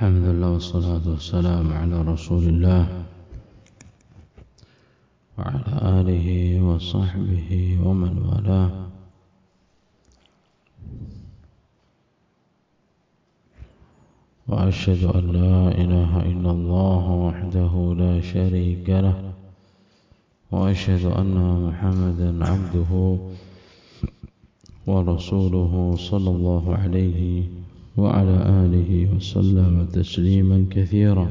الحمد لله والصلاة والسلام على رسول الله وعلى آله وصحبه ومن والاه. وأشهد أن لا إله إلا الله وحده لا شريك له، وأشهد أن محمدا عبده ورسوله صلى الله عليه وعلى آله وسلم تسليما كثيرا.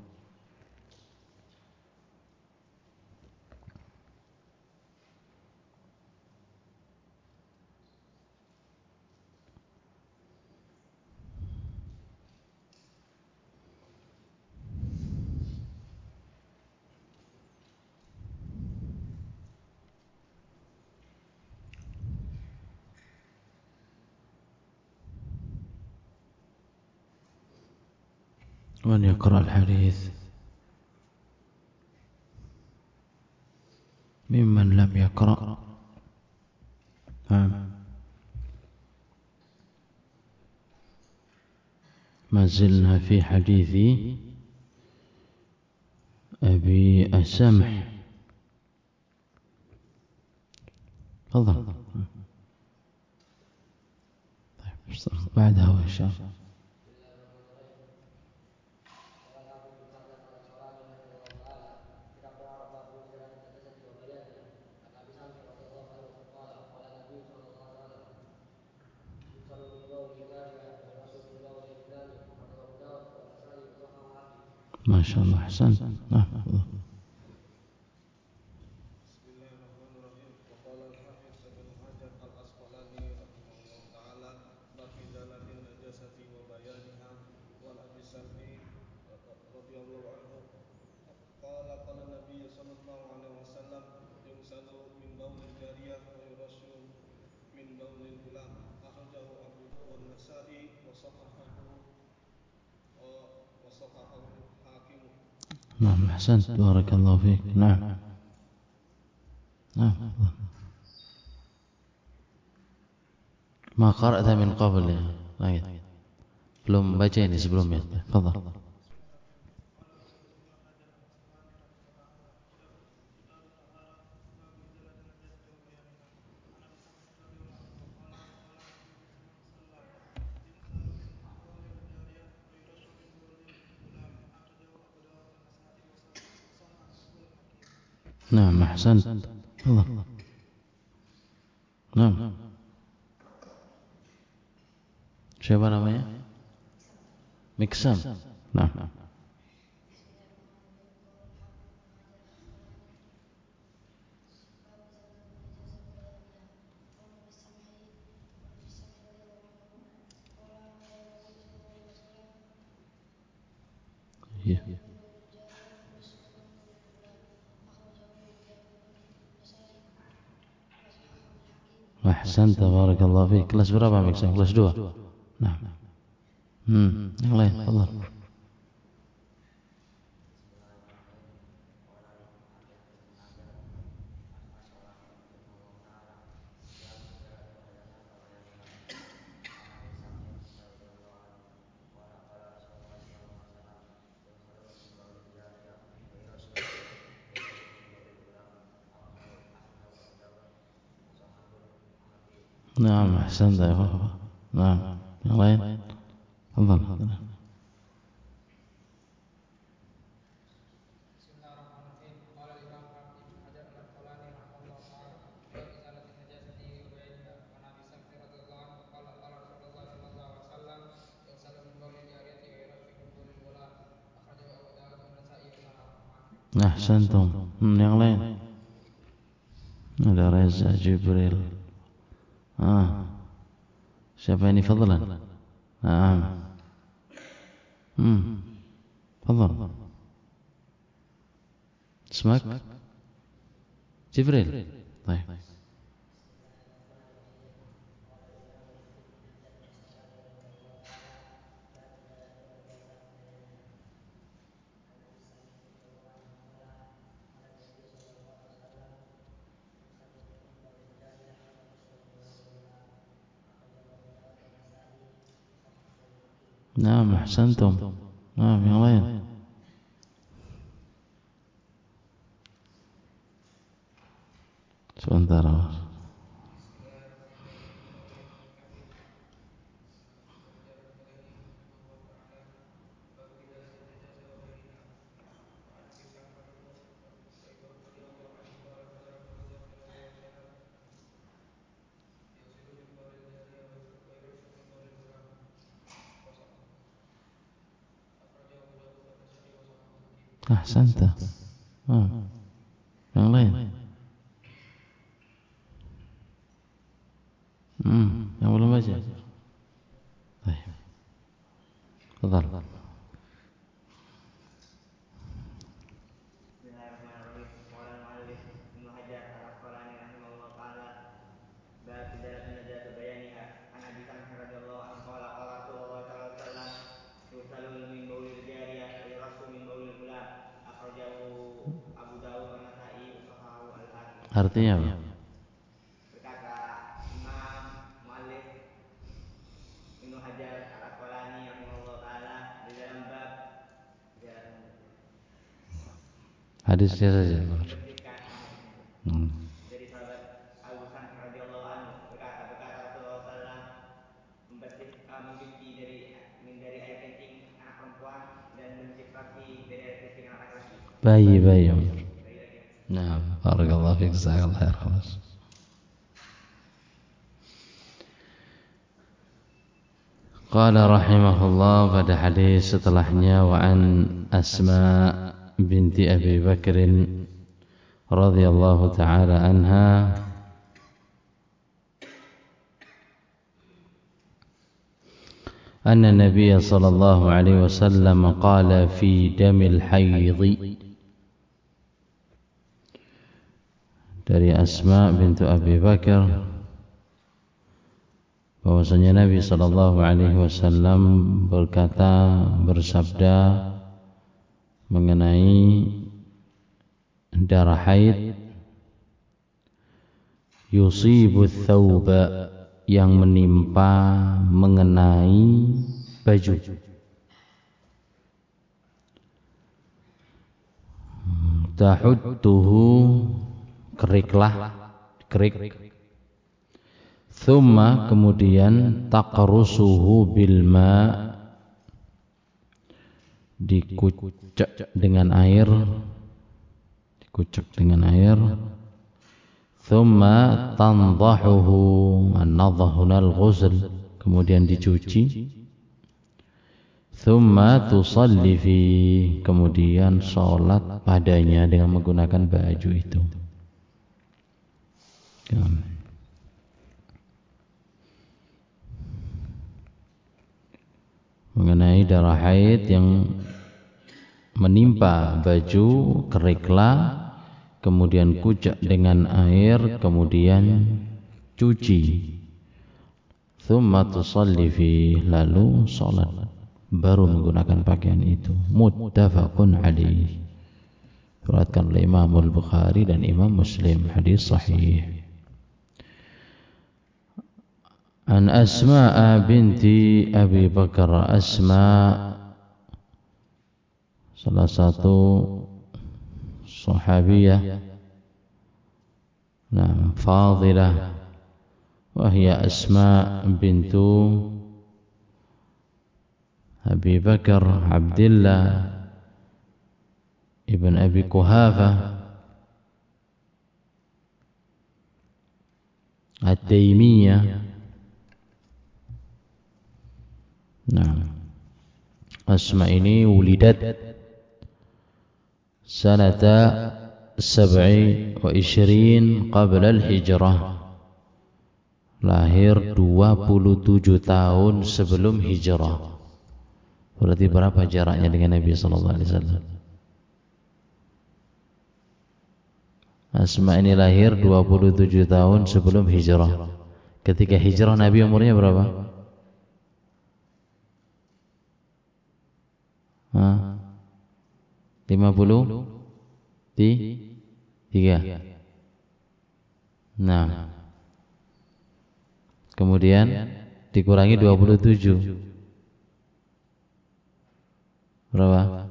من يقرأ الحديث ممن لم يقرأ؟ ما زلنا في حديث أبي السمح. تفضل. بعدها إن شاء الله. ما شاء الله أحسنت. Bismillahirrahmanirrahim. Wa qala al-hafiz Ibnu Hajar al-Asqalani rahimahullahu taala bab izalatin najasati wa bayaniha wal Abi Sam'i radhiyallahu anhu qala Nabi sallallahu alaihi wasallam yumsalu min baulil jariyah wa yurashu min baulil gulam akhrajahu Abu Dawud wan Nasa'i wa sahahahu Hakim. نعم أحسنت بارك الله فيك. نعم. ما قرأت من قبل ya? Belum baca ini sebelumnya. Fadhal. نعم أحسنت. تفضل. نعم. Siapa namanya? Miksam. Nah. Iya. Ahsan, tabarakallah fiik. Kelas berapa Miksam? Kelas 2. Nah. Yang lain, fadhal. نعم أحسنت يا أخوة. نعم. yang lain, fadhal. Ahsantum. Yang lain. Ada Reza Jibril. Siapa ini fadlan? Fadlan. اسمك جبريل. طيب. نعم أحسنتم. Nah, yang lain. Sebentar. Ahsanta. Yang lain. Yang belum baca. Baik. Fadhal. Bismillahirrahmanirrahim. Qala al-muallif Ibnu Hajar al-Asqalani rahimahullah taala bab idalatin najasa bayaniha an Abi Samh radhiyallahu anhu qala qala Rasulullah sallallahu alaihi wasallam yusalul min baulil jariyah wa yurasu min baulil gulam akhrajahu Abu Dawud wa Nasa'i wa sahahu al-Hakim. Artinya apa? Berkata Imam Muallif Ibnu Hajar al-Asqalani rahimahullah taala di dalam bab Hadisnya saja. membersihkan hadisnya. Dari sahabat Abu Samh radhiyallahu anhu berkata Rasulullah sallallahu mencuci dari air kencing anak perempuan dan mencuci dari air kencing anak laki-laki. Bayi. Bayi laki-laki. Nah, barakallahu fiik, jazakallahu khair. Khalas. Qala rahimahullah, pada hadis setelahnya, wa an Asma binti Abi Bakr radhiyallahu taala anha anna Nabiy sallallahu alaihi wasallam qala fi damil haidh. Dari Asma bintu Abi Bakar bahwasanya Nabi sallallahu alaihi wasallam bersabda mengenai darah haid, yusibu thawba, yang menimpa mengenai baju, tahudduhu, kerik, thumma, kemudian taqrusuhu bil ma, dikucek dengan air, thumma tandahuhu, an-nadhahunal ghusl, kemudian dicuci, thumma tusalli fi, kemudian sholat padanya dengan menggunakan baju itu. Mengenai darah haid yang menimpa baju, keriklah, kemudian kucek dengan air, kemudian cuci, thumma tusalli fi, lalu salat, baru menggunakan pakaian itu. Muttafaqun alaih, diriwayatkan oleh Imam Al-Bukhari dan Imam Muslim, hadis sahih. An Asma binti Abi Bakar, Asma salah satu sahabiyah, fadilah, wahya Asma bintu Abi Bakar Abdullah ibn Abi Quhafa At-Taimiyah. Asma ini wulidat sanata 27 qabla al-hijrah, lahir 27 tahun sebelum hijrah. Berarti berapa jaraknya dengan Nabi sallallahu alaihi wasallam? Asma ini lahir 27 tahun sebelum hijrah. Ketika hijrah Nabi umurnya berapa? 53. Nah, kemudian dikurangi 27, Berapa?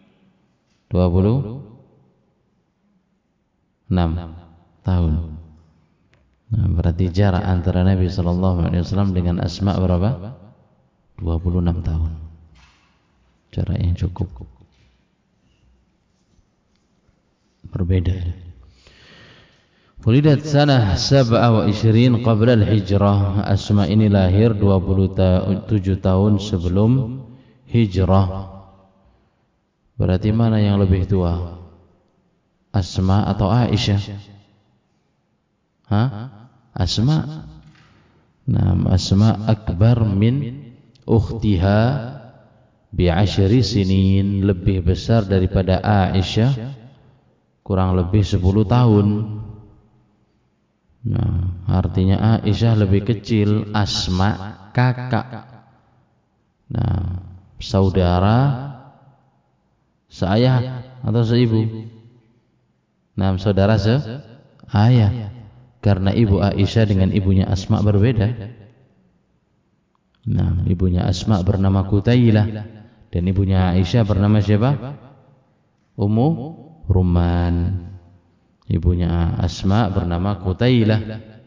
26 tahun. Nah, berarti jarak antara Nabi SAW dengan Asma berapa? 26 tahun. Jarak yang cukup berbeda. Wulidat sanah 27 qabla al-hijrah. Asma ini lahir 27 tahun sebelum hijrah. Berarti mana yang lebih tua? Asma atau Aisyah? Asma. Nah, Asma akbar min ukhtiha bi'10 sinin, lebih besar daripada Aisyah kurang lebih 10 tahun. Nah, artinya Aisyah lebih kecil, Asma kakak. Nah, saudara seayah atau seibu? Nah, saudara seayah. Karena ibu Aisyah dengan ibunya Asma berbeda. Nah, ibunya Asma bernama Qutailah dan ibunya Aisyah bernama siapa? Ummu Rumman. Ibunya Asma bernama Qutailah.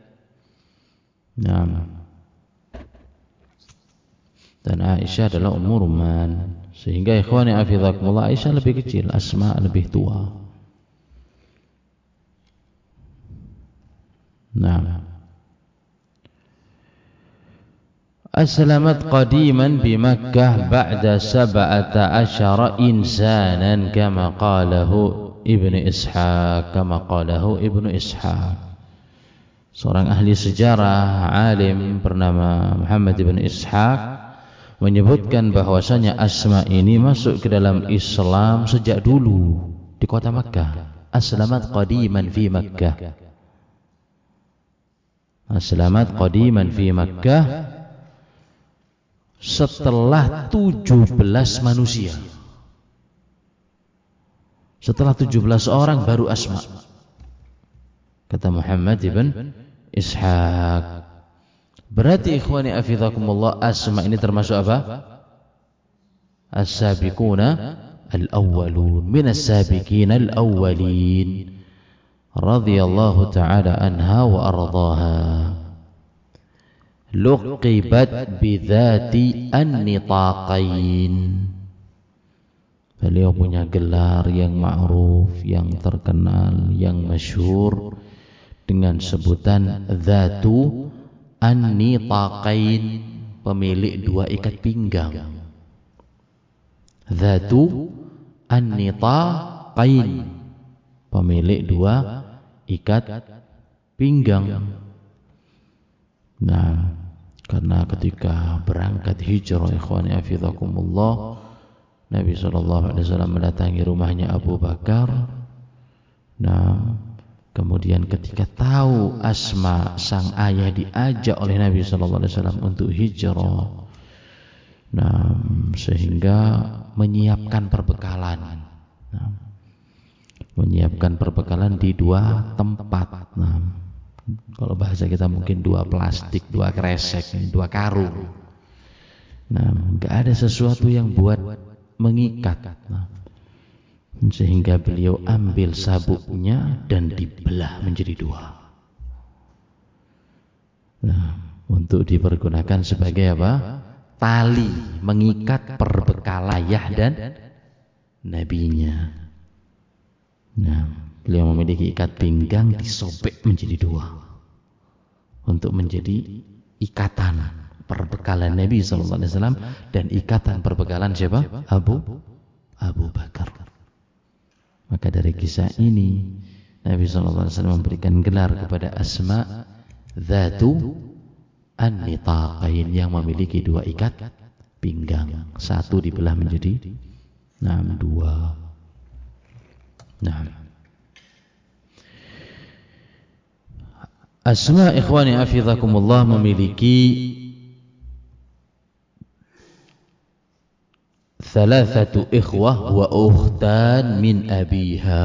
Nah, dan Aisyah adalah Ummu Rumman. Sehingga ikhwani hafizakumullah, Aisyah lebih kecil, Asma lebih tua. Nah, أسلمت قديما بمكة بعد 17 إنسانا كما قاله ابن إسحاق. Seorang ahli sejarah alim bernama Muhammad ibn Ishaq menyebutkan bahwasanya Asma ini masuk ke dalam Islam sejak dulu di kota Makkah. Aslamat qadiman fi Makkah. Aslamat qadiman fi Makkah, setelah 17 manusia. Setelah 17 orang baru Asma. Kata Muhammad ibn Ishaq. Berarti ikhwani hafizakumullah, Asma ini termasuk apa? As-sabiquna al-awwalun, min as-sabiqin al-awwalin radhiyallahu ta'ala anha wa ardhaha. Luqibat bidzati an-nitaqain. Beliau punya gelar yang ma'ruf, yang terkenal, yang masyhur dengan sebutan Dzatu an-nitaqain, pemilik dua ikat pinggang. Dzatu an-nitaqain, pemilik dua ikat pinggang. Nah, karena ketika berangkat hijrah ikhwani hafizakumullah, Nabi SAW mendatangi rumahnya Abu Bakar. Nah, kemudian ketika tahu Asma sang ayah diajak oleh Nabi SAW untuk hijrah, nah, sehingga menyiapkan perbekalan. Nah, menyiapkan perbekalan di dua tempat. Nah, kalau bahasa kita mungkin dua plastik, dua kresek, dua karung. Nah, enggak ada sesuatu yang buat mengikat. Nah, sehingga beliau ambil sabuknya dan dibelah menjadi dua. Nah, untuk dipergunakan sebagai apa? Tali mengikat perbekalan ayah dan nabinya. Nah, beliau memiliki ikat pinggang disobek menjadi dua untuk menjadi ikatan perbekalan Nabi SAW dan ikatan perbekalan siapa? Abu Bakar. Maka dari kisah ini Nabi SAW memberikan gelar kepada Asma Dzatu an-nitaqain, yang memiliki dua ikat pinggang, satu dibelah menjadi dua. Nah, Asma ikhwani hafizakumullah memiliki 3 ikhwah wa ukhtan min abiha.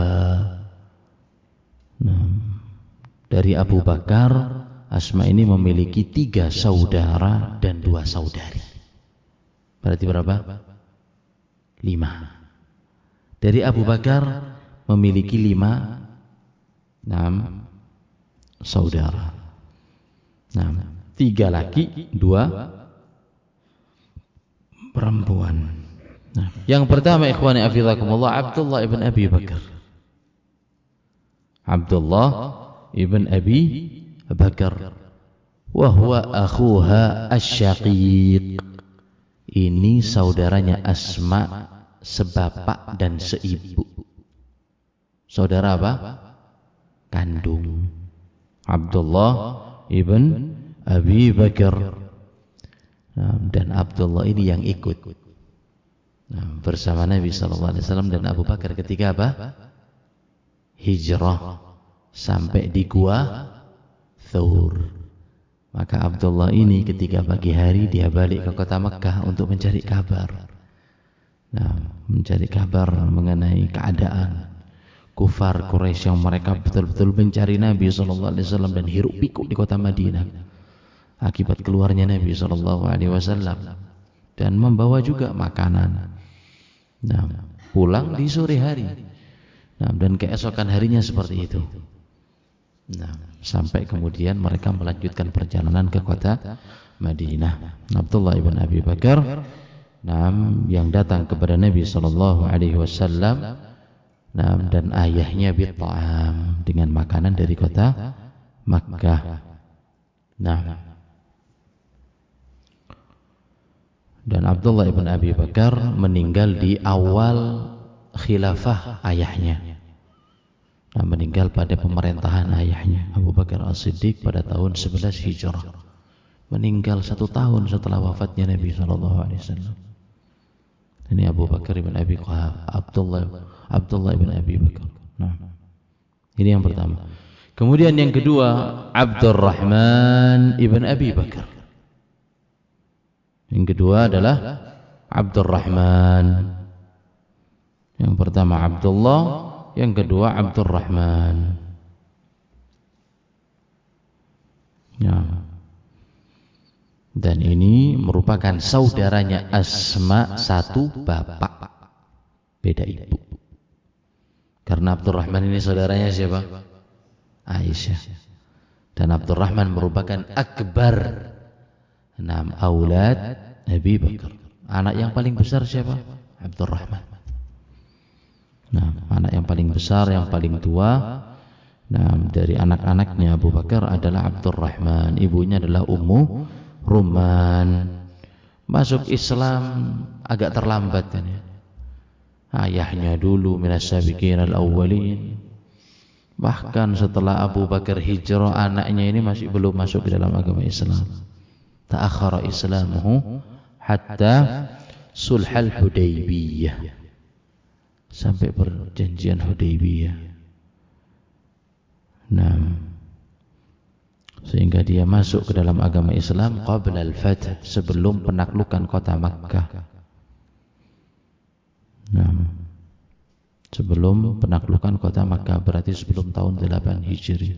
Nah, dari Abu Bakar, Asma ini memiliki 3 saudara dan 2 saudari. Berarti berapa? Dari Abu Bakar memiliki 5 saudara. 3 laki, 2 perempuan. Yang pertama ikhwani afizakumullah, Abdullah ibn Abi Bakar. Abdullah ibn Abi Bakar wa huwa akhuha asy-syaqiq. Ini saudaranya Asma sebapak dan seibu. Saudara apa? Kandung. Abdullah ibn Abi Bakar. Dan Abdullah ini yang ikut bersama Nabi SAW dan Abu Bakar ketika apa? Hijrah sampai di Gua Thawr. Maka Abdullah ini ketika pagi hari dia balik ke kota Mekah untuk mencari kabar. Mencari kabar mengenai keadaan kufar Quraisy yang mereka betul-betul mencari Nabi SAW dan hiruk pikuk di kota Madinah akibat keluarnya Nabi SAW, dan membawa juga makanan. Pulang di sore hari, dan keesokan harinya seperti itu. Sampai kemudian mereka melanjutkan perjalanan ke kota Madinah. Abdullah ibn Abi Bakar yang datang kepada Nabi SAW, dan ayahnya bit'am dengan makanan dari kota Makkah. Dan Abdullah ibn Abi Bakar meninggal di awal khilafah ayahnya. Meninggal pada pemerintahan ayahnya Abu Bakar As-Siddiq pada tahun 11 Hijrah. Meninggal 1 tahun setelah wafatnya Nabi SAW. Ini Abu Bakar ibn Abi Quhafah, Abdullah ibn Abi Bakar. Ini yang pertama. Kemudian yang kedua, Abdurrahman ibn Abi Bakar. Yang kedua adalah Abdurrahman. Yang pertama Abdullah, yang kedua Abdurrahman. Dan ini merupakan saudaranya Asma satu bapak, beda ibu. Karena Abdurrahman ini saudaranya siapa? Aisyah. Dan Abdurrahman merupakan akbar aulad Abi Bakar. Anak yang paling besar siapa? Abdurrahman. Anak yang paling besar, yang paling tua dari anak-anaknya Abu Bakar adalah Abdurrahman. Ibunya adalah Ummu Rumman. Masuk Islam agak terlambat kan ya. Ayahnya dulu minas sabiqin al-awwalin. Bahkan setelah Abu Bakar hijrah, anaknya ini masih belum masuk ke dalam agama Islam. Ta'akhara islamuhu hatta sulhal Hudaybiyah, sampai perjanjian Hudaybiyah. Sehingga dia masuk ke dalam agama Islam qabla al-fath, sebelum penaklukan kota Makkah. Sebelum penaklukan kota Makkah, berarti sebelum tahun 8 Hijri.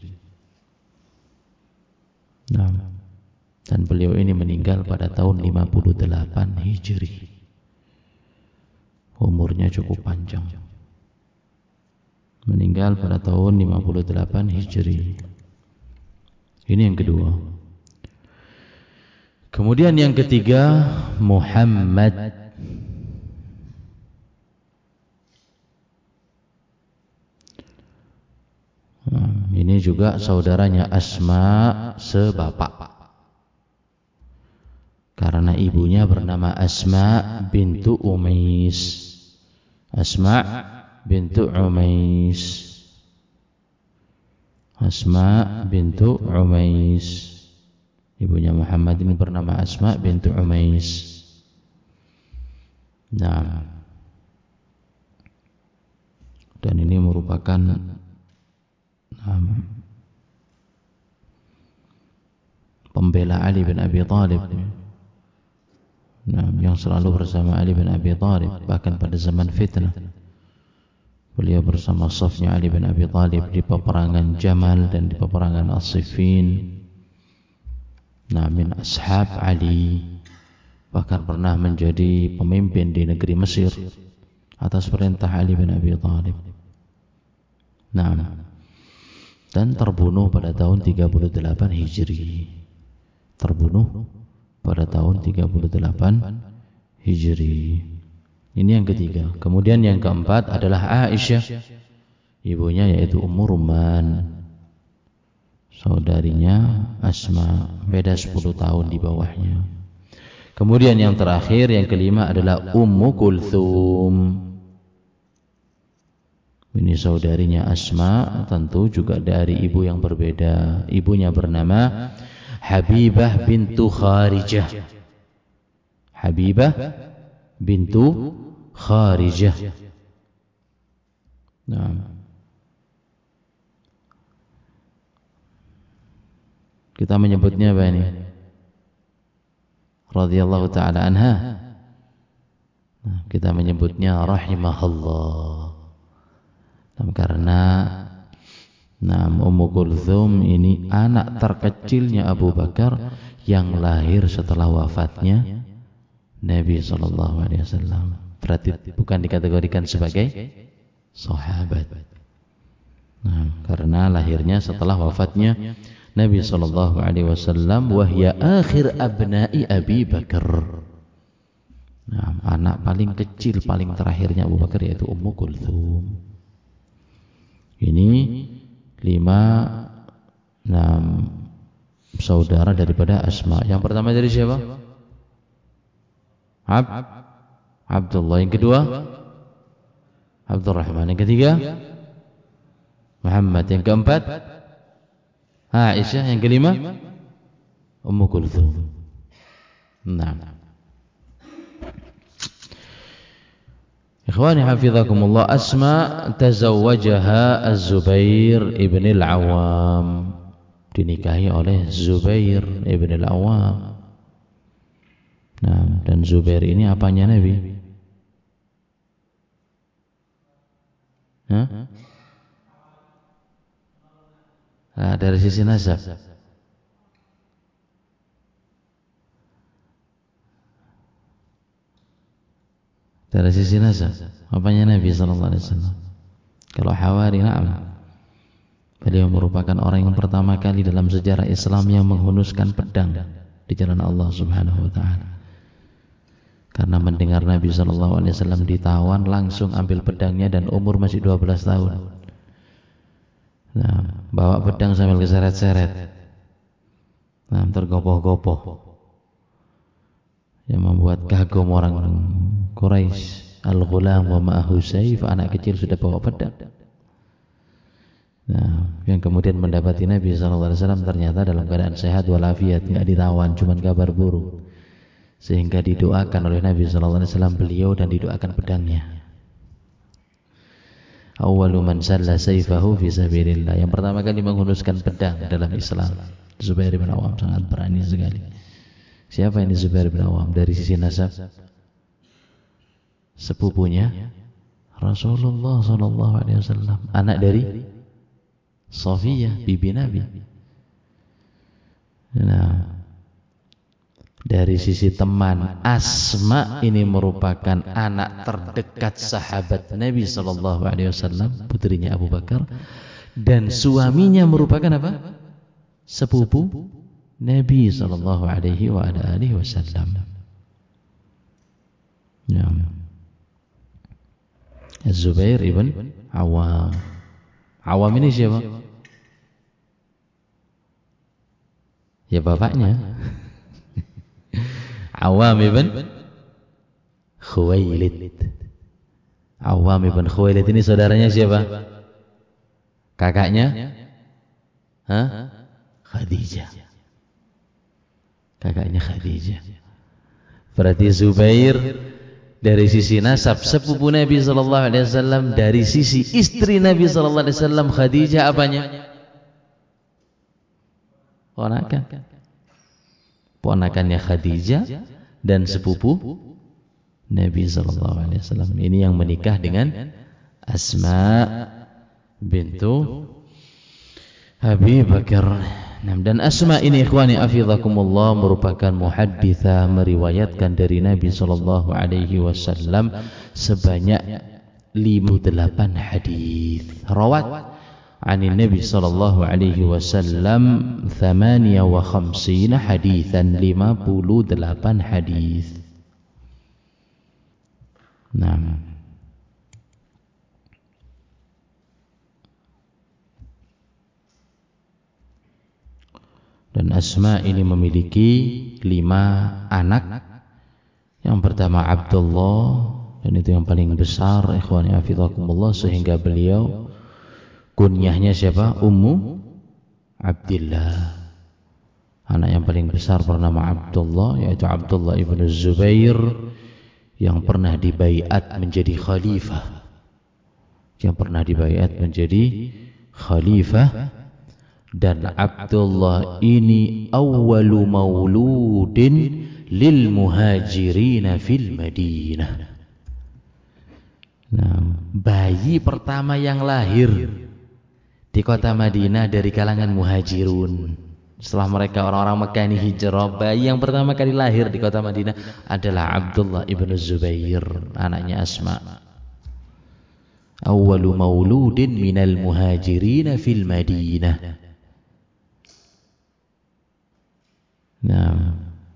Dan beliau ini meninggal pada tahun 58 Hijri. Umurnya cukup panjang. Meninggal pada tahun 58 Hijri. Ini yang kedua. Kemudian yang ketiga, Muhammad. Ini juga saudaranya Asma sebapak. Karena ibunya bernama Asma bintu Umais. Asma bintu Umais. Asma bintu Umais. Ibunya Muhammad ini bernama Asma bintu Umais. Dan ini merupakan pembela Ali bin Abi Thalib. Yang selalu bersama Ali bin Abi Thalib, bahkan pada zaman fitnah beliau bersama safnya Ali bin Abi Thalib di peperangan Jamal dan di peperangan As-Siffin. Min ashab Ali, bahkan pernah menjadi pemimpin di negeri Mesir atas perintah Ali bin Abi Thalib. Nah, dan terbunuh pada tahun 38 Hijri. Terbunuh pada tahun 38 Hijri. Ini yang ketiga. Kemudian yang keempat adalah Aisyah, ibunya yaitu Ummu Rumman, saudarinya Asma, beda 10 tahun di bawahnya. Kemudian yang terakhir, yang kelima adalah Ummu Kulthum. Ini saudarinya Asma, tentu juga dari ibu yang berbeda. Ibunya bernama Habibah bintu Kharijah. Habibah bintu Kharijah. Nah, kita menyebutnya apa ini? Radhiyallahu ta'ala anha. Nah, kita menyebutnya rahimahullah. Karena Ummu Kulthum ini anak terkecilnya Abu Bakar yang lahir setelah wafatnya Nabi SAW. Berarti bukan dikategorikan sebagai sahabat. Nah, karena lahirnya setelah wafatnya Nabi SAW, wahya akhir abna'i Abi Bakar. Nah, anak paling kecil, paling terakhirnya Abu Bakar yaitu Ummu Kulthum. Ini 6 saudara daripada Asma. Yang pertama dari siapa? Abdullah. Yang kedua Abdurrahman. Yang ketiga Muhammad. Yang keempat Aisyah. Yang kelima Ummu Kulthum. Nah, ikhwani hafizakumullah, Asma tazawwajaha Az-Zubair ibn al-Awwam, dinikahi oleh Zubair ibn al-Awwam. Nah, dan Zubair ini apanya Nabi? Hah? Nah, dari sisi nasab. Dari sisi nasab, apanya Nabi SAW? Kalau Hawari, na'am, beliau merupakan orang yang pertama kali dalam sejarah Islam yang menghunuskan pedang di jalan Allah Subhanahu wa ta'ala. Karena mendengar Nabi SAW ditawan, langsung ambil pedangnya dan umur masih 12 tahun. Nah, bawa pedang sambil keseret-seret. Nah, tergopoh-gopoh. Yang membuat kagum orang Quraisy, al-ghulam wa ma'ahu sayf, anak kecil sudah bawa pedang. Nah, yang kemudian mendapati Nabi SAW ternyata dalam keadaan sehat walafiat, tidak ditawan, cuma kabar buruk, sehingga didoakan oleh Nabi SAW beliau dan didoakan pedangnya. Awwalu man salla sayfahu fi sabilillah, yang pertama kali menghunuskan pedang dalam Islam, Zubair bin Awam, sangat berani sekali. Siapa ini Zubair bin Awam? Dari sisi nasab, sepupunya Rasulullah SAW, anak dari Safiyah bibi Nabi. Nah, dari sisi teman, Asma ini merupakan anak terdekat sahabat Nabi SAW, putrinya Abu Bakar, dan suaminya merupakan apa? Sepupu Nabi SAW. Ya. Az-Zubair ibn Awam. Awam ini siapa? Ya bapaknya. Awam ibn Khuwailid. Awam ibn Khuwailid ini saudaranya siapa? Kakaknya? Hah? Khadijah. Kakaknya Khadijah. Berarti Zubair dari sisi nasab sepupu Nabi SAW, dari sisi istri Nabi SAW Khadijah apanya? Ponakannya Khadijah dan sepupu Nabi SAW. Ini yang menikah dengan Asma bintu Abi Bakar. Nah, dan Asma ini ikhwani afidhakumullah merupakan muhadditsah, meriwayatkan dari Nabi sallallahu alaihi wasallam sebanyak 58 hadis. Rawat ani Nabi sallallahu alaihi wasallam 58 hadisan, 58 hadis. Nah, dan Asma ini memiliki 5 anak. Yang pertama Abdullah, dan itu yang paling besar ikhwani hafizakumullah, sehingga beliau kunyahnya siapa? Ummu Abdillah. Anak yang paling besar bernama Abdullah, yaitu Abdullah ibn Zubair, yang pernah dibaiat menjadi khalifah. Dan Abdullah ini awwalu mauludin lil muhajirin fil Madinah. Nah, bayi pertama yang lahir di kota Madinah dari kalangan muhajirun. Setelah mereka orang-orang Mekah ini hijrah, bayi yang pertama kali lahir di kota Madinah adalah Abdullah ibn Zubair, anaknya Asma. Awwalu mauludin minal muhajirin fil Madinah. Nah,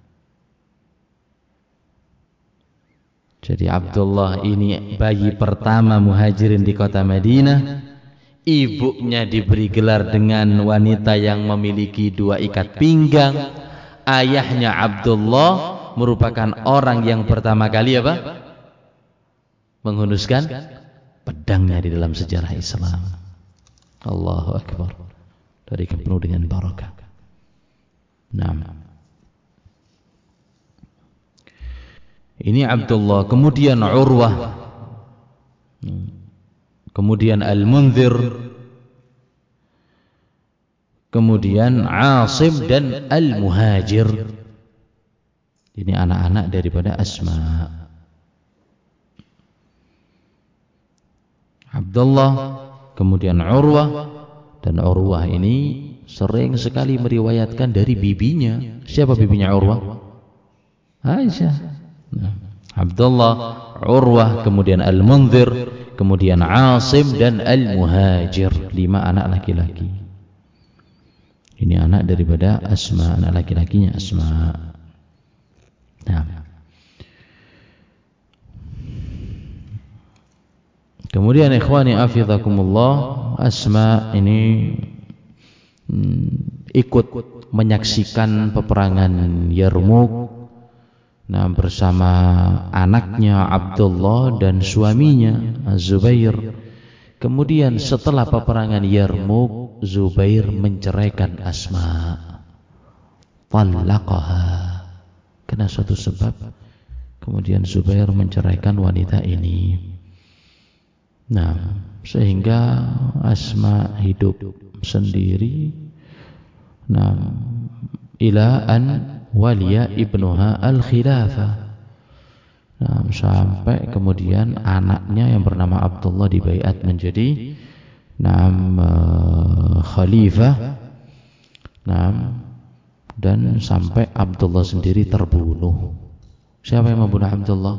jadi Abdullah ini bayi pertama muhajirin di kota Madinah. Ibunya diberi gelar dengan wanita yang memiliki 2 ikat pinggang. Ayahnya Abdullah merupakan orang yang pertama kali menghunuskan pedangnya di dalam sejarah Islam. Allahu Akbar. Dari penuh dengan barakah. Nah, ini Abdullah, kemudian Urwah, kemudian Al-Munzir, kemudian Asim dan Al-Muhajir. Ini anak-anak daripada Asma. Abdullah, kemudian Urwah, dan Urwah ini sering sekali meriwayatkan dari bibinya. Siapa bibinya Urwah? Aisyah. Nah, Abdullah, Urwah, kemudian Al-Munzir, kemudian Asim dan Al-Muhajir. 5 anak laki-laki. Ini anak daripada Asma, anak laki-lakinya Asma. Nah, kemudian ikhwani afidhakumullah, Asma ini ikut menyaksikan peperangan Yarmuk. Nah, bersama anaknya Abdullah dan suaminya Zubair. Kemudian setelah peperangan Yarmuk, Zubair menceraikan Asma. Talaqaha. Karena suatu sebab, kemudian Zubair menceraikan wanita ini. Nah, sehingga Asma hidup sendiri. Nah, ila an waliya ibnuha al-khilafah. Nah, sampai kemudian anaknya yang bernama Abdullah dibaiat menjadi khalifah. Nah, dan sampai Abdullah sendiri terbunuh. Siapa yang membunuh Abdullah?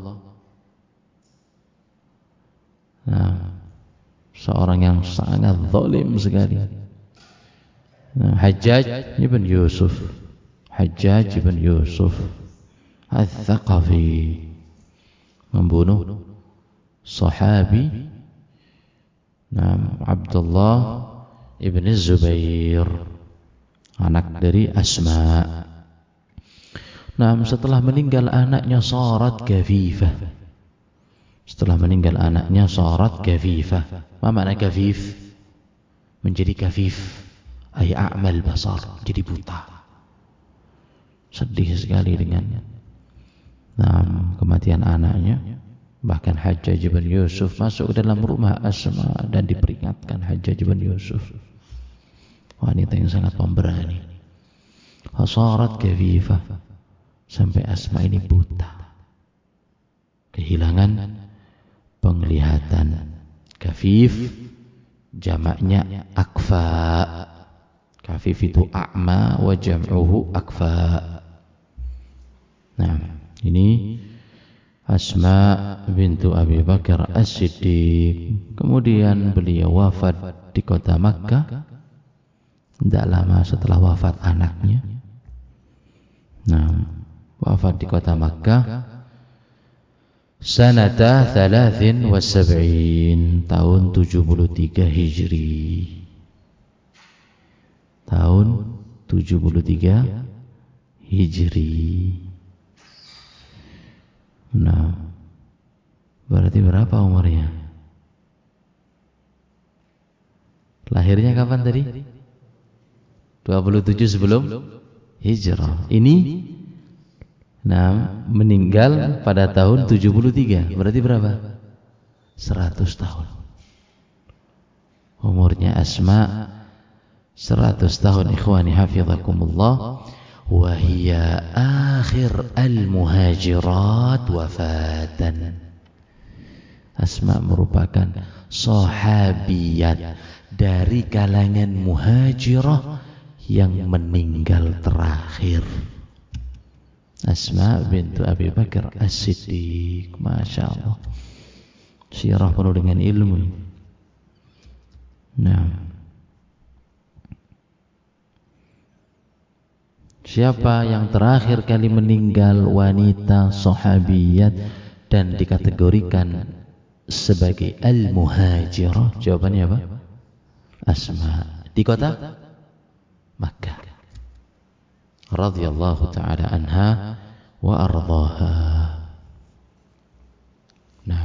Nah, seorang yang sangat zalim sekali. Nah, Hajjaj ibn Yusuf. Hajjaj ibn Yusuf Al-Thaqafi membunuh sahabi Abdullah ibn Zubair, anak dari Asma. Nah, setelah meninggal anaknya sarat kafifah. Setelah meninggal anaknya sarat kafifah. Apa makna kafif? Menjadi kafif, ay a'mal basar, jadi buta. Sedih sekali dengan kematian anaknya. Bahkan Hajjaj bin Yusuf masuk ke dalam rumah Asma dan diperingatkan. Hajjaj bin Yusuf, wanita yang sangat pemberani. Hasarat kafifah, sampai Asma ini buta, kehilangan penglihatan. Kafif jamaknya akfa. Afif itu a'ma wa jam'uhu akfa. Nah, ini Asma bintu Abi Bakar As-Siddiq. Kemudian beliau wafat di kota Makkah tidak lama setelah wafat anaknya. Nah, wafat di kota Makkah sanata 73 tahun 73 Hijri. Tahun 73 Hijri. Nah, berarti berapa umurnya? Lahirnya kapan tadi? 27 sebelum hijrah. Ini meninggal pada tahun 73. Berarti berapa? 100 tahun. Umurnya Asma 100 tahun, ikhwani hafizakumullah. Wa hiya akhir al-muhajirat wafatan. Asma merupakan sahabiyat dari kalangan muhajirah yang meninggal terakhir. Asma bintu Abi Bakar As-Siddiq. Masya Allah, sirah penuh dengan ilmu. Nah, siapa yang terakhir kali meninggal wanita sahabiyat dan dikategorikan sebagai al-muhajirah? Jawabannya apa? Asma, di kota Makkah radhiyallahu ta'ala anha wa ardhaha. Nah,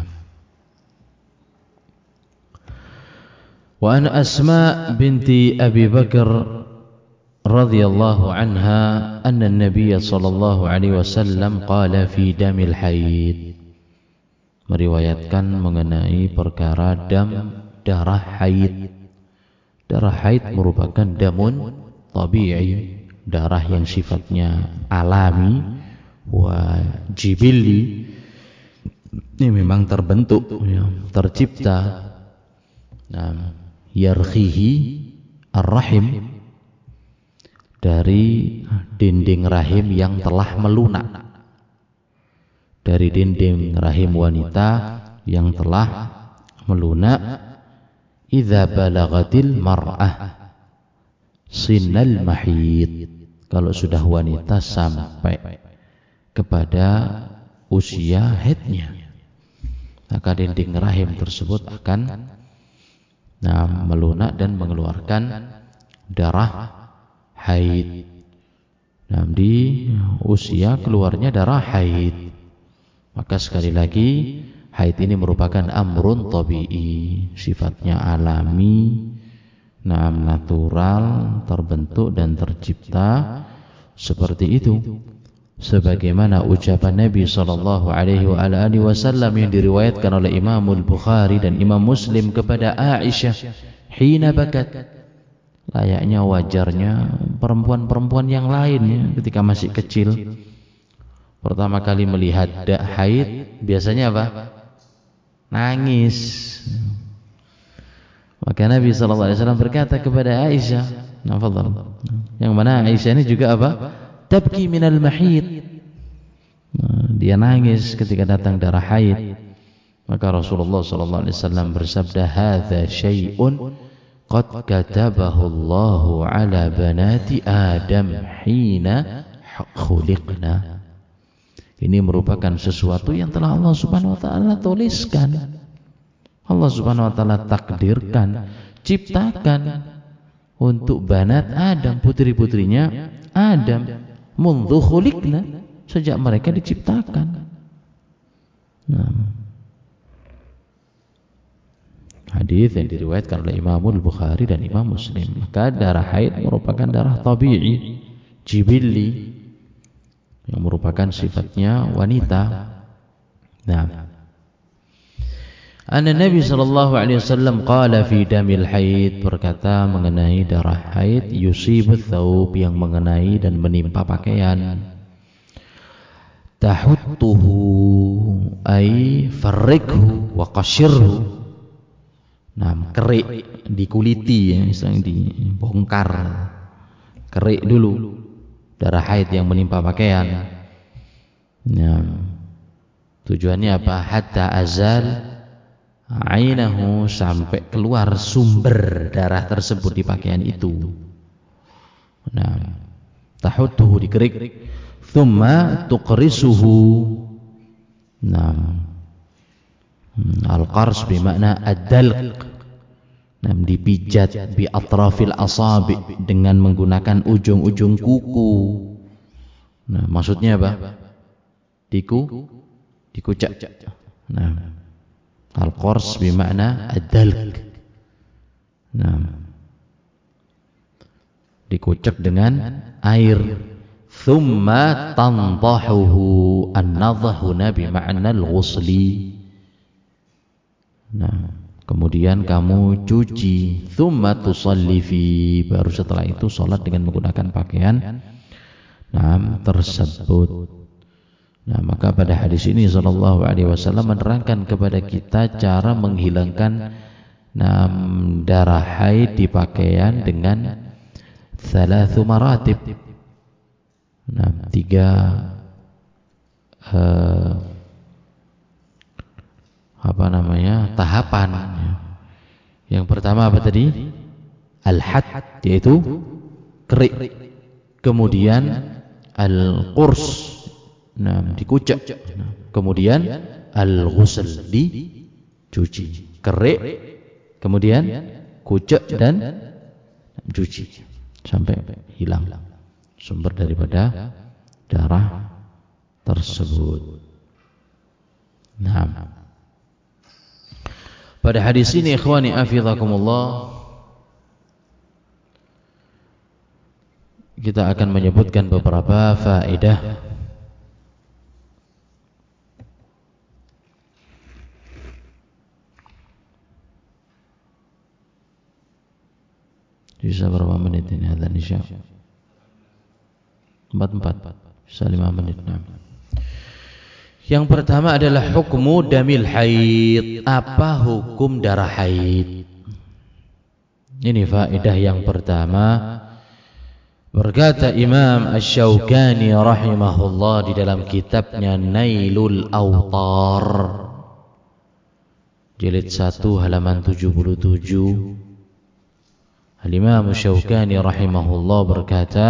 wa an Asma binti Abi Bakar radhiyallahu anha anna an-nabiy sallallahu alaihi wasallam qala fi damil haid. Meriwayatkan mengenai perkara darah haid. Darah haid merupakan damun tabi'i, darah yang sifatnya alami, wa jibilli, ini memang terbentuk, tercipta. Nah, yarkhihi ar-rahim, dari dinding rahim yang telah melunak, dari dinding rahim wanita yang telah melunak. Idza balagatil mar'ah sinnal mahid, kalau sudah wanita sampai kepada usia haidnya, maka dinding rahim tersebut akan melunak dan mengeluarkan darah haid. Di usia keluarnya darah haid, maka sekali lagi haid ini merupakan amrun tabi'i, sifatnya alami, natural, terbentuk dan tercipta seperti itu. Sebagaimana ucapan Nabi sallallahu alaihi wasallam yang diriwayatkan oleh Imam Al-Bukhari dan Imam Muslim kepada Aisyah, hina bakat, layaknya wajarnya perempuan-perempuan yang lainnya ketika masih kecil, pertama kali melihat haid biasanya apa? Nangis. Maka Nabi SAW berkata kepada Aisyah, yang mana Aisyah ini juga apa? Tabki minal mahid. Dia nangis ketika datang darah haid. Maka Rasulullah SAW bersabda, hadza syai'un qad katabahu Allahu ala banati Adam hina khuliqna. Ini merupakan sesuatu yang telah Allah Subhanahu wa ta'ala tuliskan, Allah Subhanahu wa ta'ala takdirkan, ciptakan untuk banat Adam, putri-putrinya Adam, mundhu khuliqna, sejak mereka diciptakan. Hadis yang diriwayatkan oleh Imam Al-Bukhari dan Imam Muslim. Maka darah haid merupakan darah tabi'i, jibilli, yang merupakan sifatnya wanita. Anna Nabi sallallahu alaihi wasallam qala fi damil haid, berkata mengenai darah haid, yusibut thawb, yang mengenai dan menimpa pakaian. Tahuttuhu ay farrikhu wa qashirhu. Kerik, dikuliti, misalnya dibongkar, kerik dulu darah haid yang menimpa pakaian. Nah, tujuannya apa? Hatta azal ainahu, sampai keluar sumber darah tersebut di pakaian itu. Nah, tahuttuhu, dikerik. Thumma tuqrisuhu. Nah, al-qars bermakna ad-dalq. Nah, dipijat bi atrafil asabi, dengan menggunakan ujung-ujung kuku. Nah, maksudnya apa? Dikucak. Nah, al-qars bermakna ad-dalq. Nah, dikucak dengan air. Thumma tandahuhu, an-nadhahu bima'na al-ghusli. Nah, kemudian kamu cuci. Thumma tusalli fi, baru setelah itu salat dengan menggunakan pakaian tersebut. Nah, maka pada hadis ini sallallahu alaihi wasallam menerangkan kepada kita cara menghilangkan darah haid di pakaian dengan thalathu maratib. Nah, 3 tahapan. Yang pertama apa tadi? Al-had, yaitu kerik. Kemudian al-qurs, dikucak. Kemudian al-ghusl, dicuci. Kerik, kemudian kucak dan cuci sampai hilang sumber daripada darah tersebut. Nah, pada hadis ini ikhwani afizakumullah, kita akan menyebutkan beberapa faedah bisa berapa menit ini adzan isya? 44, bisa 5 menit. Nah, yang pertama adalah hukmu damil haid. Apa hukum darah haid? Ini faedah yang pertama. Berkata Imam Asy-Syaukani rahimahullah di dalam kitabnya Nailul Awtar, jilid 1 halaman 77. Al-Imam Asy-Syaukani rahimahullah berkata,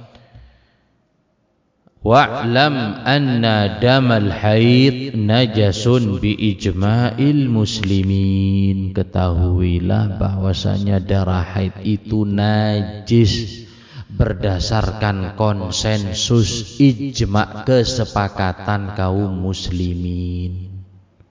wa'lam anna damal haid najasun bi ijma'il muslimin. Ketahuilah bahwasanya darah haid itu najis berdasarkan konsensus ijma', kesepakatan kaum muslimin.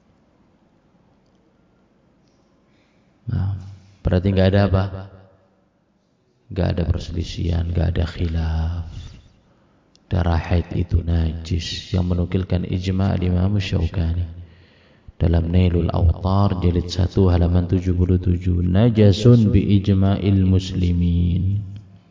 Nah, berarti enggak ada apa? Enggak ada perselisihan, enggak ada khilaf. Darah haid itu najis, yang menukilkan ijma' Imam Syaukani dalam Nailul Awtar jilid 1 halaman 77. Najasun bi ijma'il muslimin.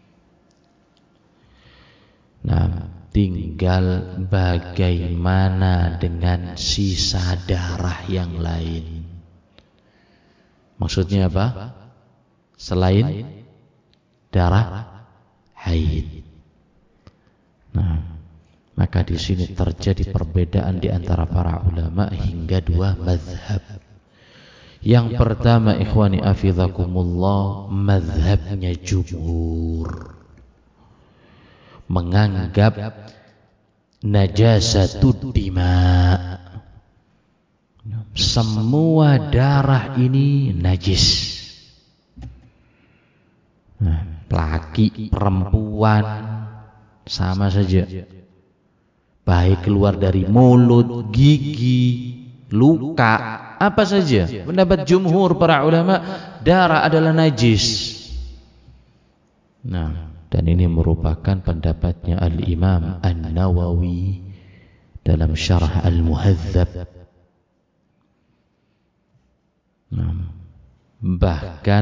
Nah, tinggal bagaimana dengan sisa darah yang lain. Maksudnya apa? Selain darah haid. Nah, maka di sini terjadi perbedaan di antara para ulama hingga 2 mazhab. Yang pertama ikhwani afizakumullah, mazhabnya jumhur, menganggap najasatud dima, semua darah ini najis. Nah, laki, perempuan sama saja, baik keluar dari mulut, gigi, luka, apa saja. Pendapat jumhur para ulama, darah adalah najis. Nah, dan ini merupakan pendapatnya Al-Imam An-Nawawi dalam Syarah Al-Muhadzab. Nah, bahkan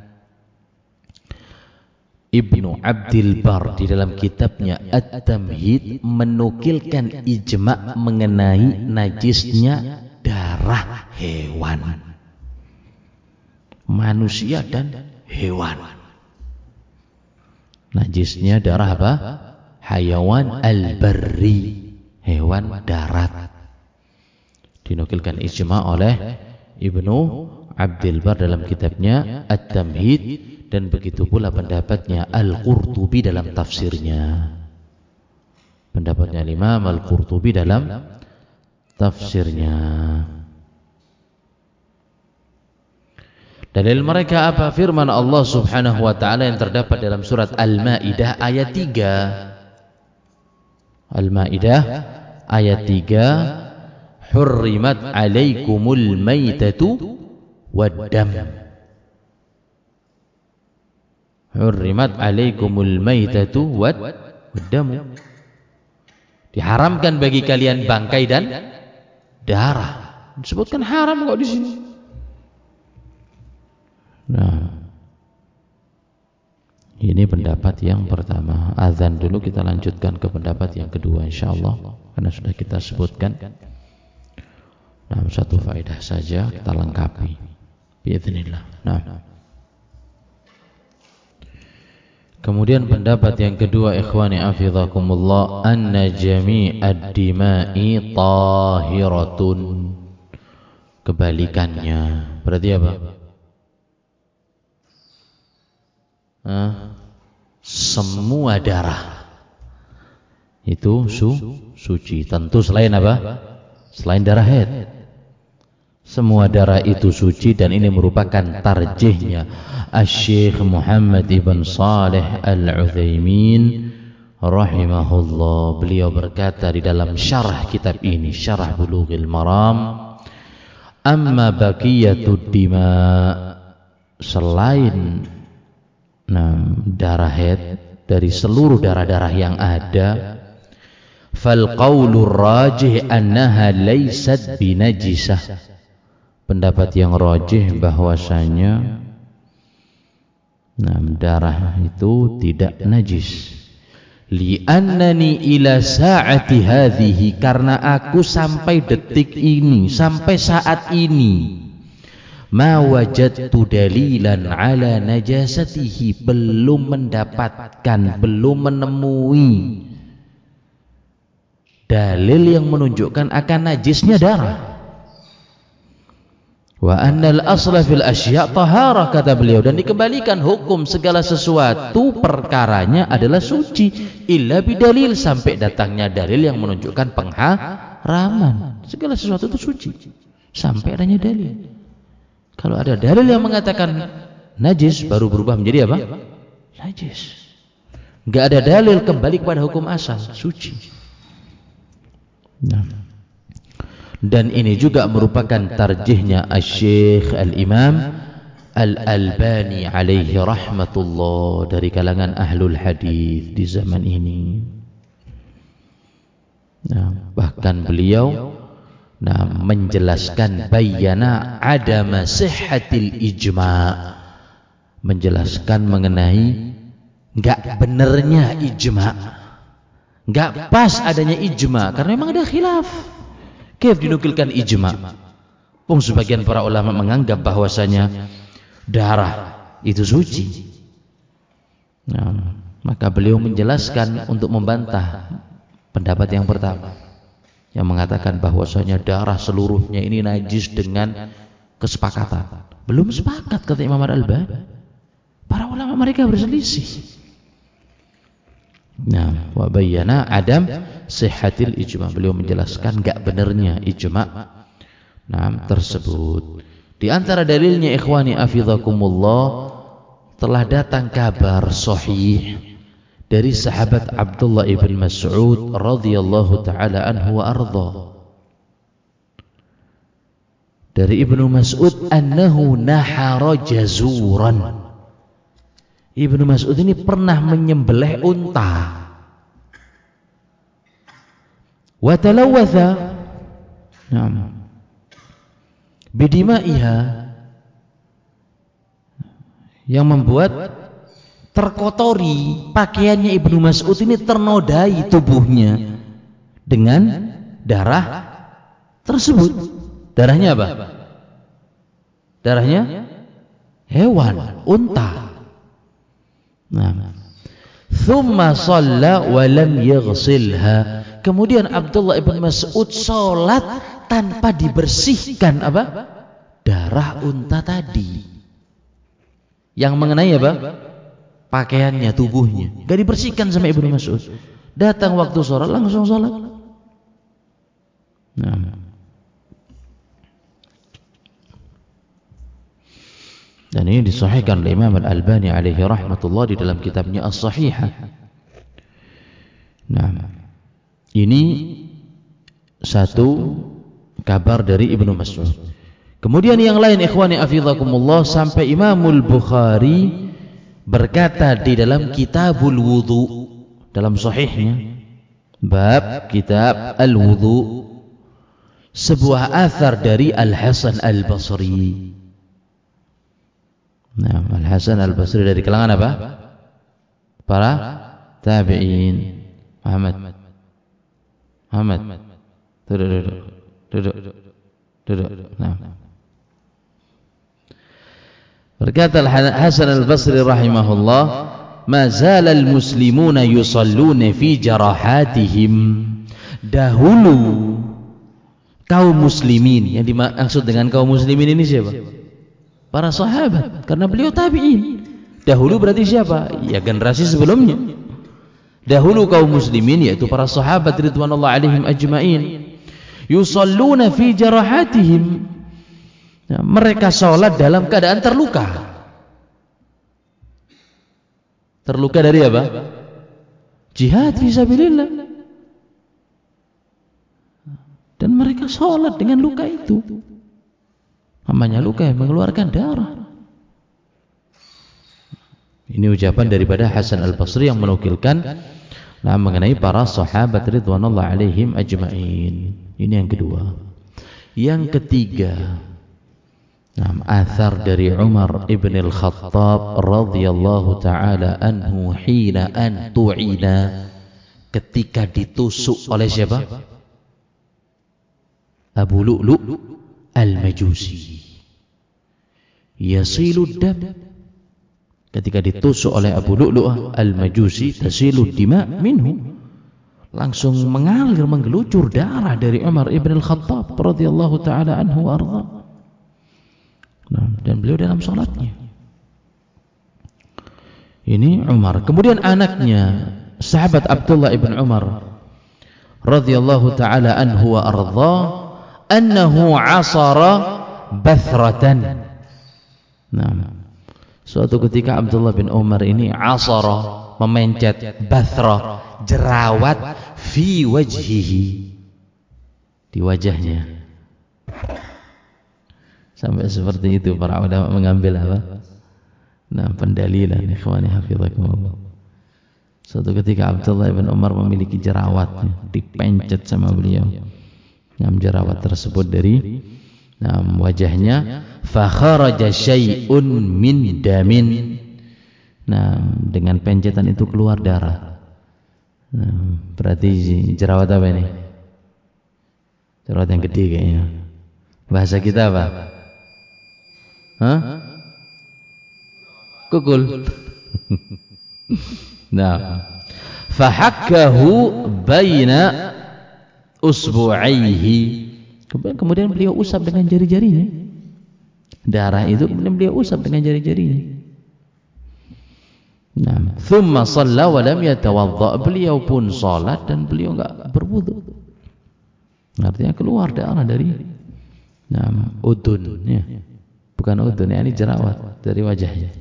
Ibnu Abdil Bar di dalam kitabnya At-Tamhid menukilkan ijma' mengenai najisnya darah hewan, manusia dan hewan. Najisnya darah apa? Hayawan al-barri, hewan darat. Dinukilkan ijma' oleh Ibnu Abdul Bar dalam kitabnya At-Tamhid, dan begitu pula pendapatnya Al-Qurtubi dalam tafsirnya. Pendapatnya Imam Al-Qurtubi dalam tafsirnya. Dalil mereka apa? Firman Allah Subhanahu wa taala yang terdapat dalam surat Al-Maidah ayat 3. Al-Maidah ayat 3, hurrimat 'alaikumul maitatu wad-dam. Hurrimat 'alaikumul maitatu wad-dam. Diharamkan bagi kalian bangkai dan darah. Disebutkan haram kok di sini. Nah, ini pendapat yang pertama. Azan dulu, kita lanjutkan ke pendapat yang kedua insyaallah, karena sudah kita sebutkan. Nah, satu faedah saja kita lengkapi biidznillah. Nah, kemudian pendapat yang kedua, ikhwani hafizakumullah, anna jami'ad dima'i tahiratun. Kebalikannya berarti apa? Semua darah itu suci. Tentu selain apa? Selain darah haid. Semua darah itu suci, dan ini merupakan tarjihnya Asy-Syaikh Muhammad ibn Shalih Al-Utsaimin rahimahullah. Beliau berkata di dalam syarah kitab ini, Syarah Bulughil Maram, amma baqiyatud dima, selain darah haid dari seluruh darah-darah yang ada, fal qaulur rajih annaha laysat binajisah. Pendapat yang rajih bahwasanya darah itu tidak najis. Li'annani ila sa'ati hadhihi, karena aku sampai detik ini, sampai saat ini, ma wajadtu dalilan ala najasatihi, belum mendapatkan, belum menemui dalil yang menunjukkan akan najisnya darah. Wa annal asla fil asya' taharah, kata beliau, dan dikembalikan hukum segala sesuatu perkaranya adalah suci, illa bidalil, sampai datangnya dalil yang menunjukkan pengharaman. Segala sesuatu itu suci sampai adanya dalil. Kalau ada dalil yang mengatakan najis, baru berubah menjadi apa? Najis. Enggak ada dalil, kembali kepada hukum asal, suci. Nah, dan ini juga merupakan tarjihnya Asy-Syaikh Al-Imam Al-Albani alaihi rahmatullah dari kalangan ahlul hadis di zaman ini. Nah, bahkan beliau menjelaskan bayyana adama sihhatil ijma', menjelaskan mengenai enggak benernya ijma', enggak pas adanya ijma', karena memang ada khilaf. Kaif dinukilkan ijma'? Pun sebagian para ulama menganggap bahwasanya darah itu suci. Nah, maka beliau menjelaskan untuk membantah pendapat yang pertama, yang mengatakan bahwasanya darah seluruhnya ini najis dengan kesepakatan. Belum sepakat, kata Imam Al-Albani. Para ulama mereka berselisih. Nah, wa bayyana adam sihhatil ijma', beliau menjelaskan enggak benarnya ijma' tersebut. Di antara dalilnya, ikhwani hafizakumullah, telah datang kabar sahih dari sahabat Abdullah ibn Mas'ud radhiyallahu taala anhu wa ardha. Dari Ibnu Mas'ud, annahu nahara jazuran. Ibnu Mas'ud ini pernah menyembelih unta. Wa talawatha bidima'iha, yang membuat terkotori pakaiannya Ibnu Mas'ud ini, ternodai tubuhnya dengan darah tersebut. Darahnya apa? Darahnya hewan, unta. Nah, thumma shalla wa lam yaghsilha. Kemudian Abdullah ibn Mas'ud salat tanpa dibersihkan apa? Darah unta tadi. Yang mengenai apa? Pakaiannya, tubuhnya. Enggak dibersihkan sama Ibnu Mas'ud. Datang waktu salat langsung salat. Nah. Dan ini disahihkan oleh Imam Al-Albani alaihi rahmatullah di dalam kitabnya As-Sahihah. Nah, ini satu kabar dari Ibnu Mas'ud. Kemudian yang lain ikhwani afizakumullah, sampai Imamul Bukhari berkata di dalam Kitabul Wudu, dalam sahihnya bab Kitab Al-Wudu, sebuah athar dari Al-Hasan Al-Basri. Nah, Al-Hasan Al-Basri dari kalangan apa? Para tabi'in. Muhammad. Duduk. Nah. Berkata Al-Hasan Al-Basri rahimahullah, "Ma zala al-muslimuna yusalluna fi jarahatihim." Dahulu kaum muslimin, yang dimaksud dengan kaum muslimin ini siapa? Para sahabat, karena beliau tabi'in. Dahulu berarti siapa? Ya generasi sebelumnya. Dahulu kaum muslimin yaitu para sahabat ridwanullah alaihim ajma'in. Yusalluna fi jarahatihim. Nah, mereka salat dalam keadaan terluka. Terluka dari apa? Jihad fisabilillah. Dan mereka salat dengan luka itu. Namanya luka yang mengeluarkan darah. Ini ucapan daripada Hasan Al-Basri yang menukilkan mengenai para sahabat ridwanullah alaihim ajma'in. Ini yang kedua. Yang ketiga, athar dari Umar ibn al-Khattab radhiyallahu ta'ala anhu hina an tu'ina, ketika ditusuk oleh siapa? Abu Lu'lu' Al-Majusi. Yasilud dam, ketika ditusuk oleh Abu Lu'lu' Al-Majusi, tasilud dima minhu, langsung mengalir menggelucur darah dari Umar ibn al-Khattab radhiyallahu ta'ala anhu wa arda. Dan beliau dalam salatnya. Ini Umar. Kemudian anaknya sahabat Abdullah ibn Umar radhiyallahu ta'ala anhu wa arda, annahu asara bathratan. Suatu ketika Abdullah bin Umar ini asara, memencet, bathra, jerawat, fi wajhihi, di wajahnya. Sampai seperti itu para ulama mengambil apa? Pendalilan ikhwani hafizakumullah. Suatu ketika Abdullah bin Umar memiliki jerawatnya, dipencet sama beliau. Jerawat tersebut dari wajahnya, fa kharaja syai'un min damin. Dengan pencetan itu keluar darah. Berarti jerawat apa ini? Jerawat yang gede kayaknya. Bahasa kita apa? Kukul. Fahakkahu baina usbu'aihi. Kemudian beliau usap dengan jari-jarinya. Darah itu kemudian beliau usap dengan jari-jarinya. Thumma shalla wa lam yatawadda. Beliau pun salat dan beliau enggak berwudu. Artinya keluar darah dari udun, ya. Bukan udun, ini jerawat dari wajahnya.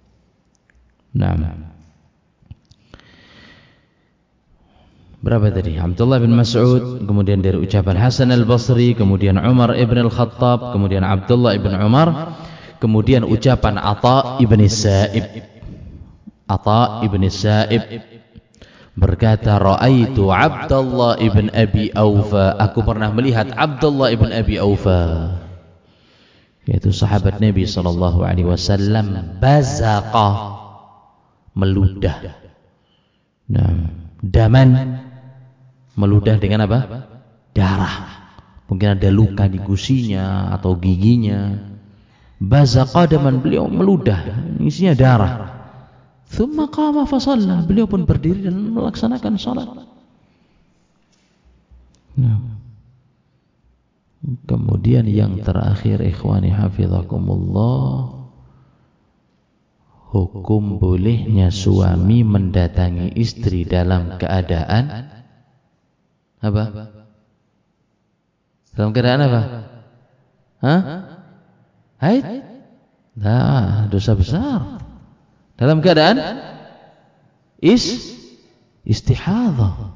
Berapa tadi? Abdullah bin Mas'ud, kemudian dari ucapan Hasan Al-Basri, kemudian Umar ibn al-Khattab, kemudian Abdullah ibn Umar, kemudian ucapan Atha ibn Sa'ib. Atha ibn Sa'ib berkata, ra'aitu Abdullah ibn Abi Aufa, aku pernah melihat Abdullah ibn Abi Aufa, yaitu sahabat Nabi SAW, bazaqa, meludah. Daman, meludah dengan apa? Darah. Mungkin ada luka di gusinya atau giginya. Bazaqa daman, beliau meludah, isinya darah. Thumma qama fa shalla. Beliau pun berdiri dan melaksanakan salat. Nah. Kemudian yang terakhir ikhwani hafizakumullah, hukum bolehnya suami mendatangi istri dalam keadaan apa? Dalam keadaan apa? Hah? Haid? Nah, dosa besar. Dalam keadaan istihadhah.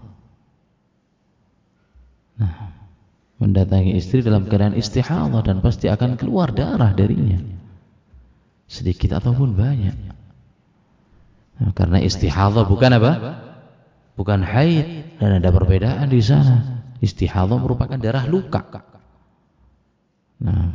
Nah, mendatangi istri dalam keadaan istihadhah dan pasti akan keluar darah darinya, sedikit ataupun banyak. Nah, karena istihadhah bukan apa? Bukan haid, dan ada perbedaan di sana. Istihadhah merupakan darah luka. Nah,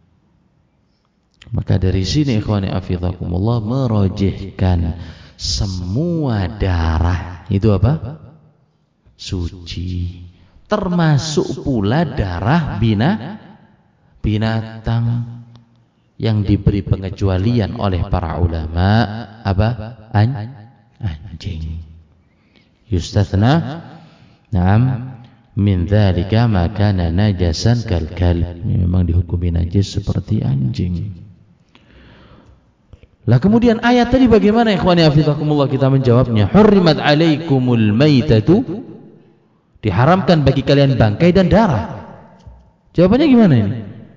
maka dari sini ikhwani hafizakumullah merojihkan semua darah itu apa? Suci. Termasuk pula darah binatang yang diberi pengecualian oleh para ulama apa? Anjing. Yustathna na'am min dzalika ma kana najasan kal kalb. Memang dihukumi najis seperti anjing. Lah kemudian ayat tadi bagaimana ikhwani hafizakumullah kita menjawabnya? Hurrimat alaikumul maitatu, diharamkan bagi kalian bangkai dan darah. Jawabannya gimana ini?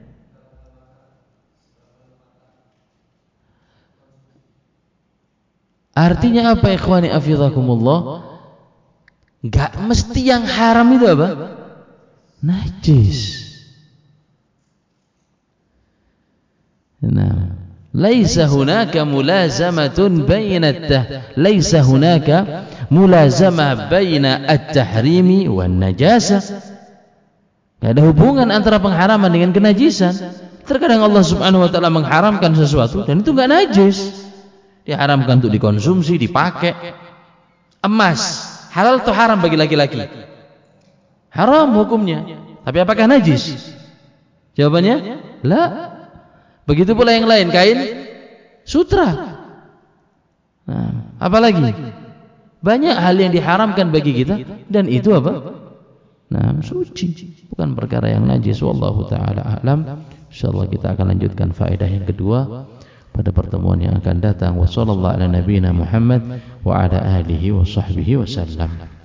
Artinya apa ikhwani hafizakumullah? Enggak mesti yang haram itu apa? Najis. Nah, laisa hunaka mulazamatun baina laisa hunaka mulazamah baina at-tahrimi wan najasah. Tidak ada hubungan antara pengharaman dengan kenajisan. Terkadang Allah Subhanahu wa taala mengharamkan sesuatu dan itu enggak najis. Diharamkan untuk dikonsumsi, dipakai. Emas halal atau haram bagi laki-laki? Haram hukumnya. Tapi apakah najis? Jawabannya la. Begitu pula yang lain, kain sutra. Nah, apalagi banyak hal yang diharamkan bagi kita dan itu apa? Nah, suci, bukan perkara yang najis. Wallahu taala a'lam. Insyaallah kita akan lanjutkan faedah yang kedua pada pertemuan yang akan datang. Wassallallahu ala nabiyyina Muhammad wa ala alihi wa sahbihi wasallam.